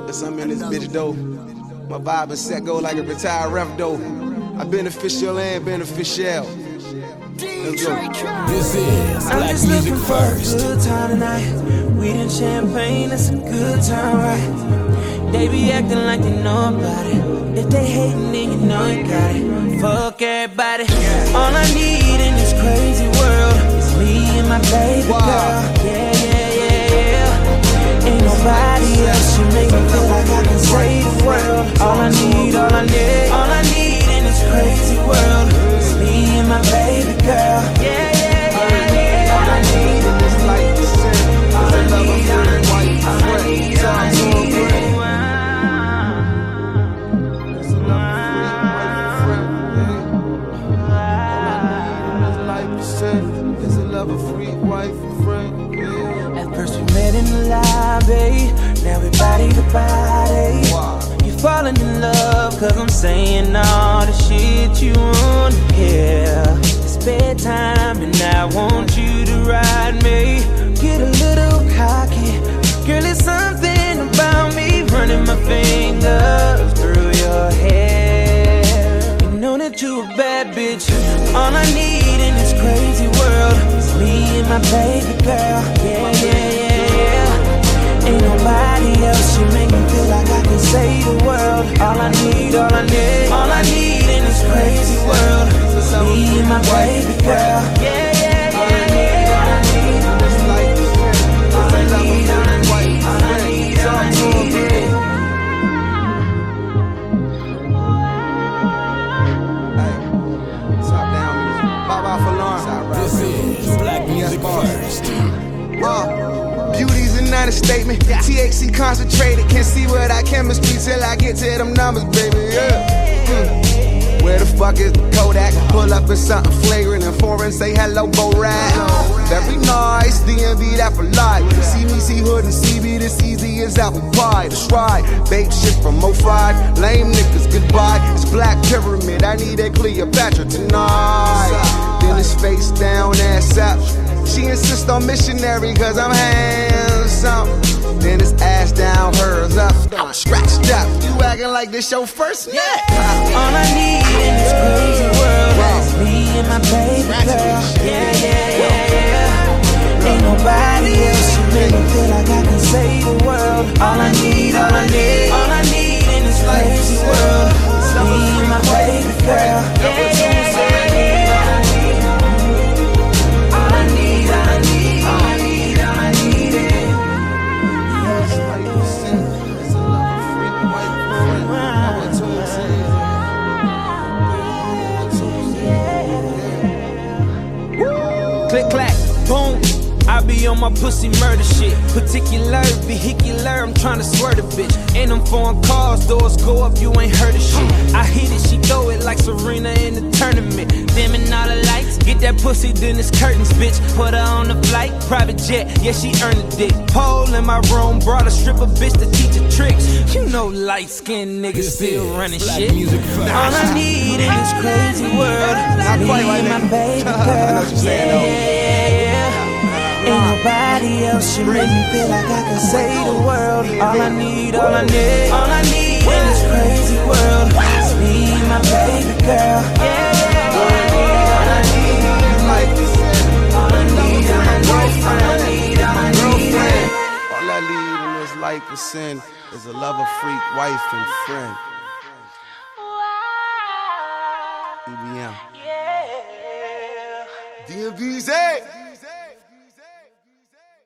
Yes, I'm in this bitch though. My vibe and set go like a retired ref though. I beneficial and beneficial. Let's go. This is Black Music First. Good time tonight. Weed and champagne, it's a good time, right? They be acting like they know about it. If they hating, then you know you got it. Fuck everybody. All I need in this crazy world is me and my baby girl. Yeah, yeah, yeah, yeah. Ain't nobody else. You make me feel like I can save the world. All I need, all I need, all I need in this crazy world is me and my baby girl. Yeah, yeah, yeah. All I need in this life is sin. All I need, all I need, all I need, all I need. Is a lover, free wife, and friend. Yeah. At first we met in the lobby, now we body to body. Wow. You falling in love, cause I'm saying all the shit you wanna hear. It's bedtime and I want you to ride me. Get a little cocky, girl, it's something about me running my fingers through your hair. You know that you a bad bitch. All I need in this crazy world is me and my baby girl. Yeah, yeah, yeah, yeah. Ain't nobody else. You make me feel like I can save the world. All I need, all I need, all I need in this crazy world is me and my baby girl. Yeah, yeah, yeah, yeah. All I need, all I need, all I need, all I need, all I need. This is Black Music First. Beauty's an understatement. THC concentrated. Can't see what I chemistry till I get to them numbers, baby. Yeah. Where the fuck is the Kodak? Pull up in something flagrant and foreign. Say hello, Borat. Very nice. DMV that for life. See me, see hood and CB. This easy as apple pie. That's right. Babe shit from 05. Lame niggas goodbye. It's Black Pyramid. I need a Cleopatra tonight. Then it's face down, ass up. She insists on missionary cause I'm handsome. Then it's ass down, hers up. I'm scratched up. You acting like this your first night? All I need in this crazy world is me and my baby girl. Yeah, yeah, yeah, yeah. Ain't nobody else. You make me feel like I can save the world. All I need, all I need, all I need in this crazy world is me and my baby girl. Yeah, yeah, yeah, yeah. Click, clack, boom. I be on my pussy murder shit. Particular, vehicular, I'm tryna swerve the bitch. And them foreign cars, doors go up, you ain't heard of shit. I hit it, she throw it like Serena in the tournament. Dimming all the lights, get that pussy, then it's curtains, bitch. Put her on the flight, private jet, yeah, she earned a dick. Pole in my room, brought a stripper bitch to teach her tricks. You know light-skinned niggas still running shit. All I need in this crazy world is me and my baby girl. Yeah, yeah, yeah. Ain't nobody else. You make me feel like I can save the world. All I need, all I need, all I need in this crazy world is me and my baby girl. Yeah, all I need, all I need, all I need, all I need, all I need. All I need in this life is sin. Is a lover, freak, wife, and friend. EBM. Yeah. DMV's